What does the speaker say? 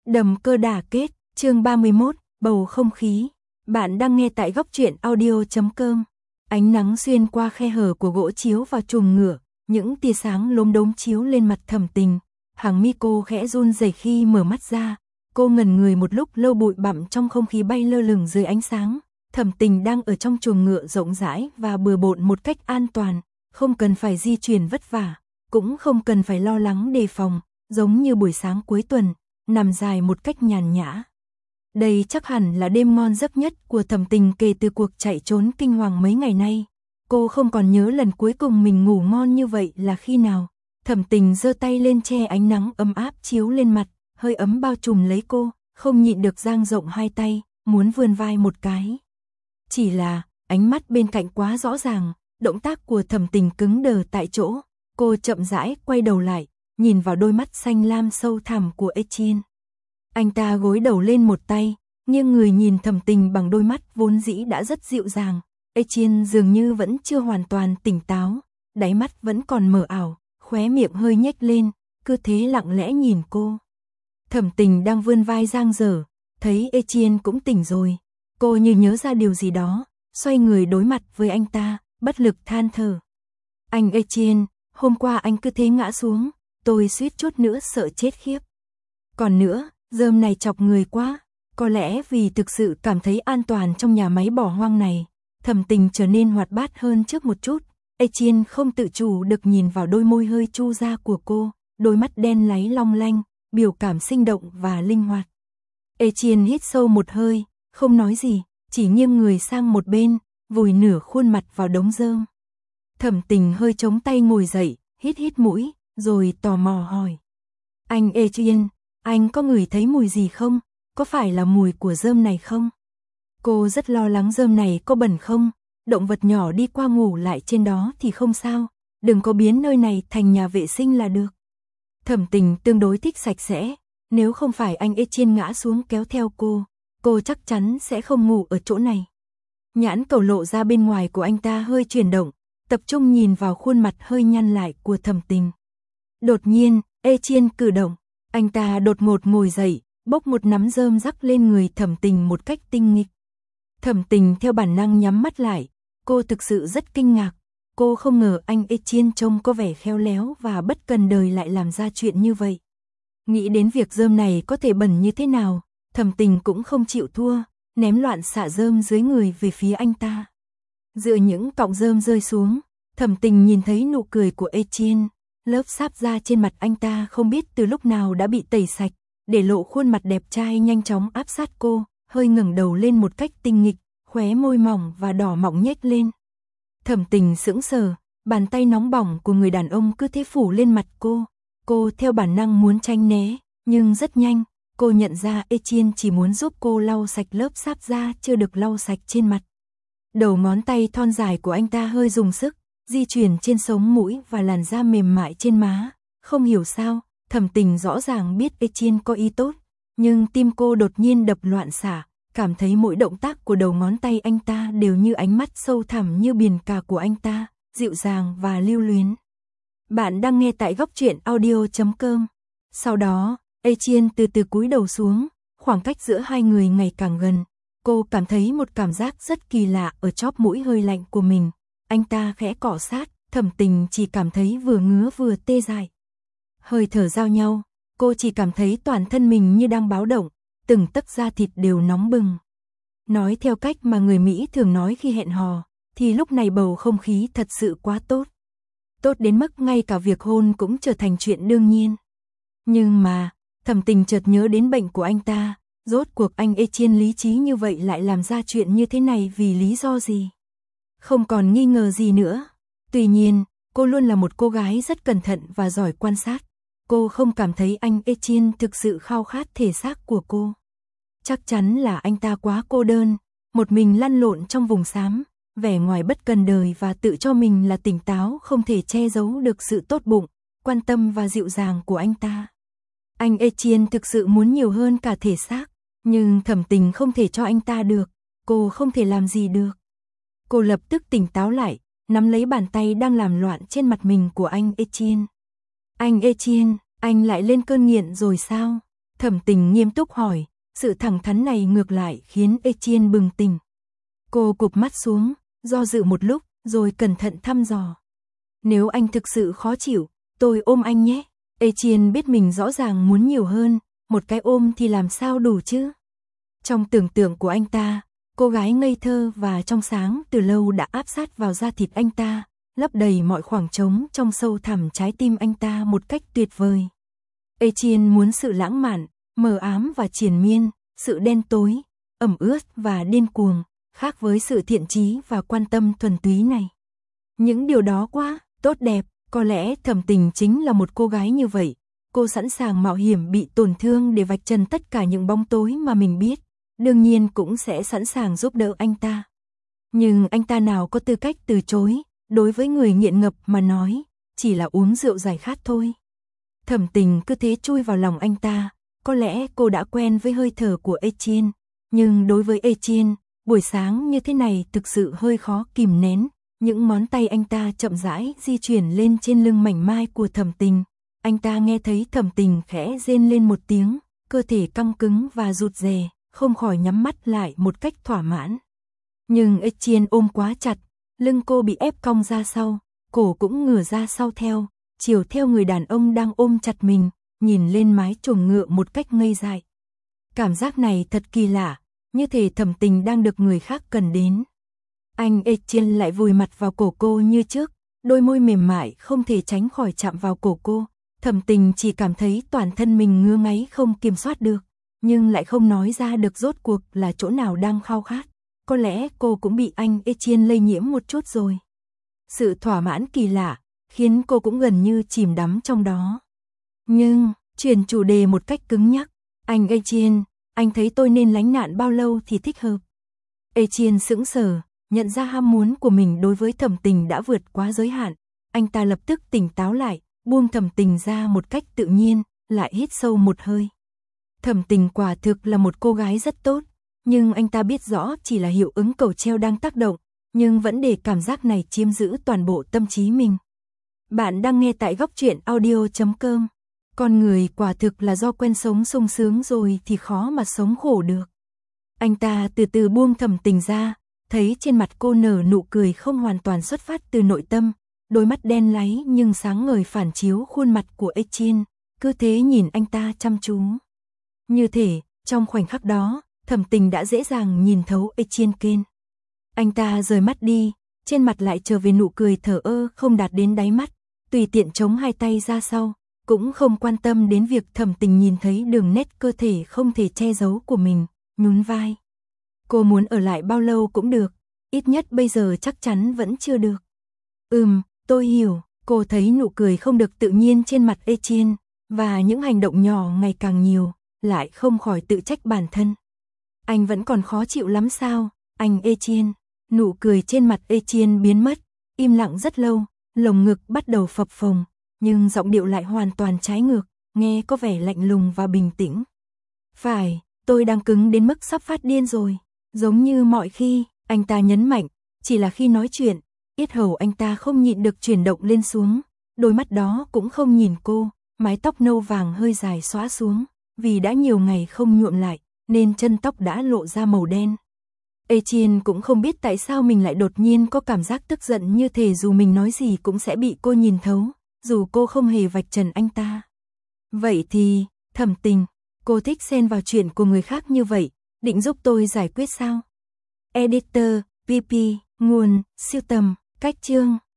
Đầm cơ đả kết, chương 31, bầu không khí. Bạn đang nghe tại góc truyện audio.com. Ánh nắng xuyên qua khe hở của gỗ chiếu vào chuồng ngựa, những tia sáng lốm đốm chiếu lên mặt Thẩm Tình. Hàng mi cô khẽ run rẩy khi mở mắt ra. Cô ngẩn người một lúc lâu, bụi bặm trong không khí bay lơ lửng dưới ánh sáng. Thẩm Tình đang ở trong chuồng ngựa rộng rãi và bừa bộn một cách an toàn, không cần phải di chuyển vất vả, cũng không cần phải lo lắng đề phòng, giống như buổi sáng cuối tuần, nằm dài một cách nhàn nhã. Đây chắc hẳn là đêm ngon giấc nhất của Thẩm Tình kể từ cuộc chạy trốn kinh hoàng mấy ngày nay. Cô không còn nhớ lần cuối cùng mình ngủ ngon như vậy là khi nào. Thẩm Tình giơ tay lên che ánh nắng ấm áp chiếu lên mặt, hơi ấm bao trùm lấy cô, không nhịn được dang rộng hai tay, muốn vươn vai một cái. Chỉ là, ánh mắt bên cạnh quá rõ ràng, động tác của Thẩm Tình cứng đờ tại chỗ. Cô chậm rãi quay đầu lại, nhìn vào đôi mắt xanh lam sâu thẳm của Etienne. Anh ta gối đầu lên một tay, nghiêng người nhìn Thẩm Tình bằng đôi mắt vốn dĩ đã rất dịu dàng. Etienne dường như vẫn chưa hoàn toàn tỉnh táo, đáy mắt vẫn còn mờ ảo, khóe miệng hơi nhếch lên, cứ thế lặng lẽ nhìn cô. Thẩm Tình đang vươn vai dang dở, thấy Etienne cũng tỉnh rồi. Cô như nhớ ra điều gì đó, xoay người đối mặt với anh ta, bất lực than thở. Anh Etienne, hôm qua anh cứ thế ngã xuống, tôi suýt chút nữa sợ chết khiếp. Còn nữa, rơm này chọc người quá, có lẽ vì thực sự cảm thấy an toàn trong nhà máy bỏ hoang này. Thẩm Tình trở nên hoạt bát hơn trước một chút. Etienne không tự chủ được nhìn vào đôi môi hơi chu ra của cô, đôi mắt đen láy long lanh, biểu cảm sinh động và linh hoạt. Etienne hít sâu một hơi, không nói gì, chỉ nghiêng người sang một bên, vùi nửa khuôn mặt vào đống rơm. Thẩm Tình hơi chống tay ngồi dậy, hít hít mũi, rồi tò mò hỏi. Anh Etienne, anh có ngửi thấy mùi gì không? Có phải là mùi của rơm này không? Cô rất lo lắng rơm này có bẩn không? Động vật nhỏ đi qua ngủ lại trên đó thì không sao, đừng có biến nơi này thành nhà vệ sinh là được. Thẩm Tình tương đối thích sạch sẽ, nếu không phải anh Etienne ngã xuống kéo theo cô chắc chắn sẽ không ngủ ở chỗ này. Nhãn cầu lộ ra bên ngoài của anh ta hơi chuyển động, tập trung nhìn vào khuôn mặt hơi nhăn lại của Thẩm Tình. Đột nhiên, Etienne cử động, anh ta đột ngột ngồi dậy, bốc một nắm rơm rắc lên người Thẩm Tình một cách tinh nghịch. Thẩm Tình theo bản năng nhắm mắt lại, cô thực sự rất kinh ngạc, cô không ngờ anh Etienne trông có vẻ khéo léo và bất cần đời lại làm ra chuyện như vậy. Nghĩ đến việc rơm này có thể bẩn như thế nào, Thẩm Tình cũng không chịu thua, ném loạn xạ rơm dưới người về phía anh ta. Giữa những cọng rơm rơi xuống, Thẩm Tình nhìn thấy nụ cười của Etienne, lớp sáp da trên mặt anh ta không biết từ lúc nào đã bị tẩy sạch, để lộ khuôn mặt đẹp trai nhanh chóng áp sát cô, hơi ngẩng đầu lên một cách tinh nghịch, khóe môi mỏng và đỏ mọng nhếch lên. Thẩm Tình sững sờ, bàn tay nóng bỏng của người đàn ông cứ thế phủ lên mặt cô theo bản năng muốn tránh né, nhưng rất nhanh, cô nhận ra Etienne chỉ muốn giúp cô lau sạch lớp sáp da chưa được lau sạch trên mặt. Đầu ngón tay thon dài của anh ta hơi dùng sức, di chuyển trên sống mũi và làn da mềm mại trên má. Không hiểu sao, Thẩm Tình rõ ràng biết Etienne có ý tốt, nhưng tim cô đột nhiên đập loạn xạ, cảm thấy mỗi động tác của đầu ngón tay anh ta đều như ánh mắt sâu thẳm như biển cả của anh ta, dịu dàng và lưu luyến. Bạn đang nghe tại góc truyện audio.com. Sau đó, Etienne từ từ cúi đầu xuống, khoảng cách giữa hai người ngày càng gần. Cô cảm thấy một cảm giác rất kỳ lạ ở chóp mũi hơi lạnh của mình. Anh ta khẽ cọ sát, Thẩm Tình chỉ cảm thấy vừa ngứa vừa tê dại. Hơi thở giao nhau, cô chỉ cảm thấy toàn thân mình như đang báo động, từng tấc da thịt đều nóng bừng. Nói theo cách mà người Mỹ thường nói khi hẹn hò, thì lúc này bầu không khí thật sự quá tốt. Tốt đến mức ngay cả việc hôn cũng trở thành chuyện đương nhiên. Nhưng mà, Thẩm Tình chợt nhớ đến bệnh của anh ta, rốt cuộc anh Etienne lý trí như vậy lại làm ra chuyện như thế này vì lý do gì? Không còn nghi ngờ gì nữa. Tuy nhiên, cô luôn là một cô gái rất cẩn thận và giỏi quan sát. Cô không cảm thấy anh Etienne thực sự khao khát thể xác của cô. Chắc chắn là anh ta quá cô đơn, một mình lăn lộn trong vùng xám, vẻ ngoài bất cần đời và tự cho mình là tỉnh táo không thể che giấu được sự tốt bụng, quan tâm và dịu dàng của anh ta. Anh Etienne thực sự muốn nhiều hơn cả thể xác, nhưng Thẩm Tình không thể cho anh ta được, cô không thể làm gì được. Cô lập tức tỉnh táo lại, nắm lấy bàn tay đang làm loạn trên mặt mình của anh Etienne. Anh Etienne, anh lại lên cơn nghiện rồi sao? Thẩm Tình nghiêm túc hỏi, sự thẳng thắn này ngược lại khiến Etienne bừng tỉnh. Cô cụp mắt xuống, do dự một lúc, rồi cẩn thận thăm dò. Nếu anh thực sự khó chịu, tôi ôm anh nhé. Etienne biết mình rõ ràng muốn nhiều hơn, một cái ôm thì làm sao đủ chứ. Trong tưởng tượng của anh ta, cô gái ngây thơ và trong sáng từ lâu đã áp sát vào da thịt anh ta, lấp đầy mọi khoảng trống trong sâu thẳm trái tim anh ta một cách tuyệt vời. Etienne muốn sự lãng mạn, mờ ám và triền miên, sự đen tối, ẩm ướt và điên cuồng, khác với sự thiện chí và quan tâm thuần túy này. Những điều đó quá tốt đẹp, có lẽ Thẩm Tình chính là một cô gái như vậy. Cô sẵn sàng mạo hiểm bị tổn thương để vạch trần tất cả những bóng tối mà mình biết, đương nhiên cũng sẽ sẵn sàng giúp đỡ anh ta. Nhưng anh ta nào có tư cách từ chối, đối với người nghiện ngập mà nói, chỉ là uống rượu giải khát thôi. Thẩm Tình cứ thế chui vào lòng anh ta, có lẽ cô đã quen với hơi thở của Etienne, nhưng đối với Etienne, buổi sáng như thế này thực sự hơi khó kìm nén. Những ngón tay anh ta chậm rãi di chuyển lên trên lưng mảnh mai của Thẩm Tình. Anh ta nghe thấy Thẩm Tình khẽ rên lên một tiếng, cơ thể căng cứng và rụt rè, không khỏi nhắm mắt lại một cách thỏa mãn. Nhưng Etienne ôm quá chặt, lưng cô bị ép cong ra sau, cổ cũng ngửa ra sau theo, chiều theo người đàn ông đang ôm chặt mình, nhìn lên mái chuồng ngựa một cách ngây dại. Cảm giác này thật kỳ lạ, như thể Thẩm Tình đang được người khác cần đến. Anh Etienne lại vùi mặt vào cổ cô như trước, đôi môi mềm mại không thể tránh khỏi chạm vào cổ cô. Thẩm Tình chỉ cảm thấy toàn thân mình ngứa ngáy không kiểm soát được, nhưng lại không nói ra được rốt cuộc là chỗ nào đang khao khát. Có lẽ cô cũng bị anh Etienne lây nhiễm một chút rồi. Sự thỏa mãn kỳ lạ, khiến cô cũng gần như chìm đắm trong đó. Nhưng, chuyển chủ đề một cách cứng nhắc, anh Etienne, anh thấy tôi nên lánh nạn bao lâu thì thích hợp? Etienne sững sờ, nhận ra ham muốn của mình đối với Thẩm Tình đã vượt quá giới hạn. Anh ta lập tức tỉnh táo lại, buông Thẩm Tình ra một cách tự nhiên, lại hít sâu một hơi. Thẩm Tình quả thực là một cô gái rất tốt, nhưng anh ta biết rõ chỉ là hiệu ứng cầu treo đang tác động, nhưng vẫn để cảm giác này chiếm giữ toàn bộ tâm trí mình. Bạn đang nghe tại góc truyện audio.com. Con người quả thực là do quen sống sung sướng rồi thì khó mà sống khổ được. Anh ta từ từ buông Thẩm Tình ra, thấy trên mặt cô nở nụ cười không hoàn toàn xuất phát từ nội tâm, đôi mắt đen láy nhưng sáng ngời phản chiếu khuôn mặt của Etienne, cứ thế nhìn anh ta chăm chú. Như thể, trong khoảnh khắc đó, Thẩm Tình đã dễ dàng nhìn thấu Etienne kên. Anh ta rời mắt đi, trên mặt lại trở về nụ cười thờ ơ không đạt đến đáy mắt, tùy tiện chống hai tay ra sau, cũng không quan tâm đến việc Thẩm Tình nhìn thấy đường nét cơ thể không thể che giấu của mình, nhún vai. Cô muốn ở lại bao lâu cũng được, ít nhất bây giờ chắc chắn vẫn chưa được. Tôi hiểu, cô thấy nụ cười không được tự nhiên trên mặt Etienne, và những hành động nhỏ ngày càng nhiều, lại không khỏi tự trách bản thân. Anh vẫn còn khó chịu lắm sao, anh Etienne? Nụ cười trên mặt Etienne biến mất, im lặng rất lâu, lồng ngực bắt đầu phập phồng, nhưng giọng điệu lại hoàn toàn trái ngược, nghe có vẻ lạnh lùng và bình tĩnh. Phải, tôi đang cứng đến mức sắp phát điên rồi. Giống như mọi khi, anh ta nhấn mạnh, chỉ là khi nói chuyện, yết hầu anh ta không nhịn được chuyển động lên xuống, đôi mắt đó cũng không nhìn cô, mái tóc nâu vàng hơi dài xõa xuống, vì đã nhiều ngày không nhuộm lại, nên chân tóc đã lộ ra màu đen. Etienne cũng không biết tại sao mình lại đột nhiên có cảm giác tức giận như thể dù mình nói gì cũng sẽ bị cô nhìn thấu, dù cô không hề vạch trần anh ta. Vậy thì, Thẩm Tình, cô thích xen vào chuyện của người khác như vậy, định giúp tôi giải quyết sao? Editor, PP, nguồn, sưu tầm, cách chương.